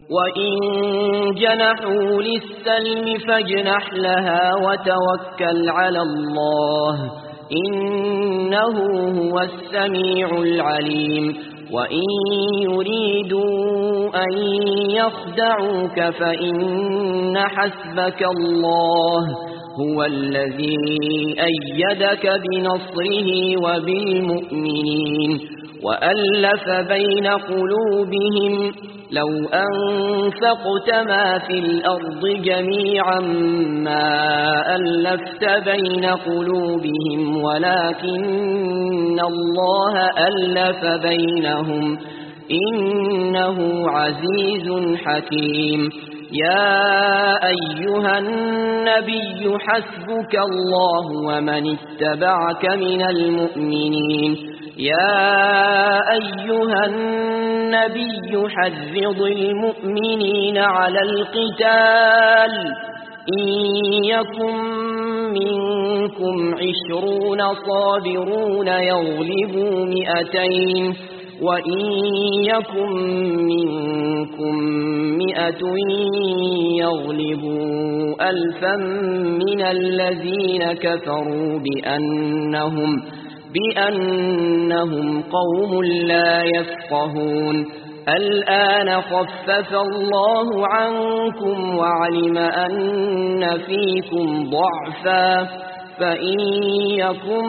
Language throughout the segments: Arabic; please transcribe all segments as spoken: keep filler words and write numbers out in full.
وإن جنحوا للسلم فاجنح لها وتوكل على الله إنه هو السميع العليم وإن يريدوا أن يخدعوك فإن حسبك الله هو الذي أيدك بنصره وبالمؤمنين وألف بين قلوبهم لو أنفقت ما في الأرض جميعا ما ألفت بين قلوبهم ولكن الله ألف بينهم إنه عزيز حكيم يا أيها النبي حسبك الله ومن اتبعك من المؤمنين يا أيها النبي حرض المؤمنين على القتال إن يكن منكم عشرون صابرون يغلبوا مئتين وإن يكن منكم مئة يغلبوا ألفا من الذين كفروا بأنهم بأنهم قوم لا يفقهون الآن خفف الله عنكم وعلم أن فيكم ضعفا فإن يكن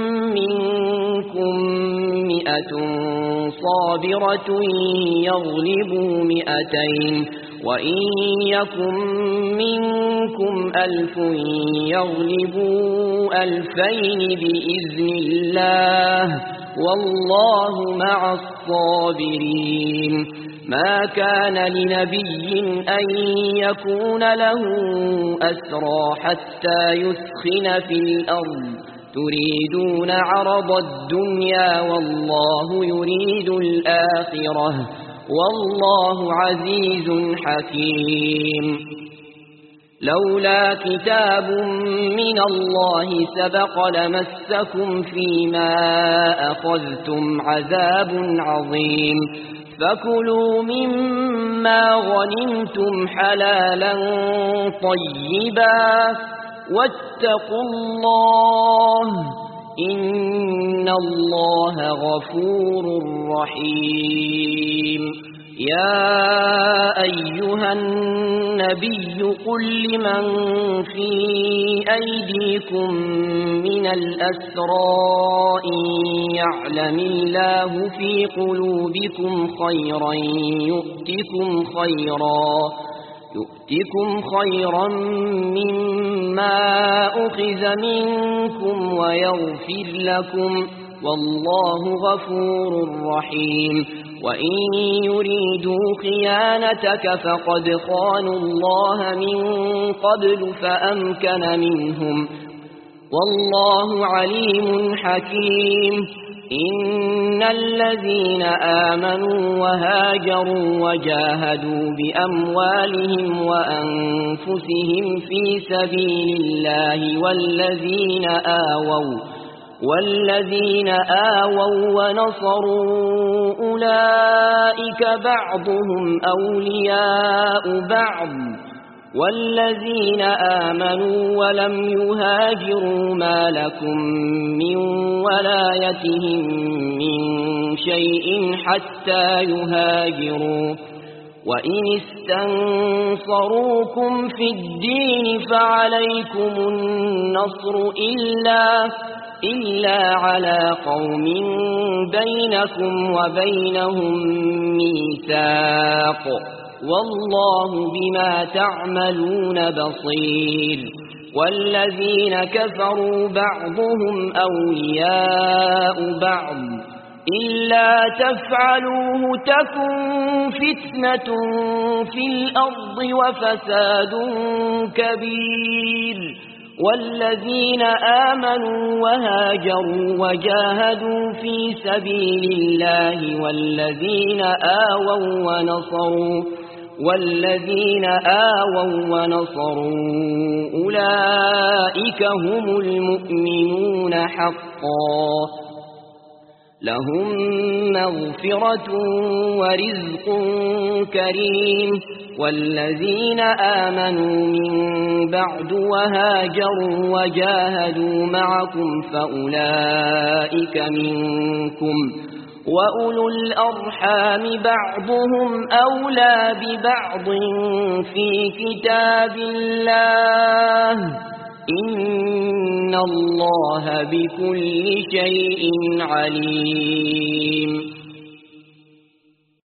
منكم مئة صابرة يغلبوا مئتين وإن يكن منكم ألف يغلبوا ألفين بإذن الله والله مع الصابرين ما كان لنبي أن يكون له أسرى حتى يثخن في الأرض تريدون عرض الدنيا والله يريد الآخرة والله عزيز حكيم لولا كتاب من الله سبق لمسكم فيما أخذتم عذاب عظيم فكلوا مما غنمتم حلالا طيبا واتقوا الله إن الله غفور رحيم يا أيها النبي قل لمن في أيديكم من الأسرى إن يعلم الله في قلوبكم خيرا يؤتكم خيرا يؤتكم خيرا مما أخذ منكم ويغفر لكم والله غفور رحيم وإن يريدوا خيانتك فقد خانوا الله من قبل فأمكن منهم والله عليم حكيم إن الذين آمنوا وهاجروا وجاهدوا بأموالهم وأنفسهم في سبيل الله والذين آووا والذين آووا ونصروا أولئك بعضهم أولياء بعض والذين آمنوا ولم يهاجروا ما لكم من ولايتهم من شيء حتى يهاجروا وإن استنصروكم في الدين فعليكم النصر إلا إلا على قوم بينكم وبينهم ميثاق والله بما تعملون بصير والذين كفروا بعضهم أولياء بعض إلا تفعلوه تكن فتنة في الأرض وفساد كبير والذين آمنوا وهاجروا وجاهدوا في سبيل الله والذين آووا ونصروا والذين آووا ونصروا أولئك هم المؤمنون حقا لهم مغفرة ورزق كريم. والذين آمنوا من بعد وهاجروا وجاهدوا معكم فأولئك منكم، وأولو الأرحام بعضهم أولى ببعض في كتاب الله، إن الله بكل شيء عليم.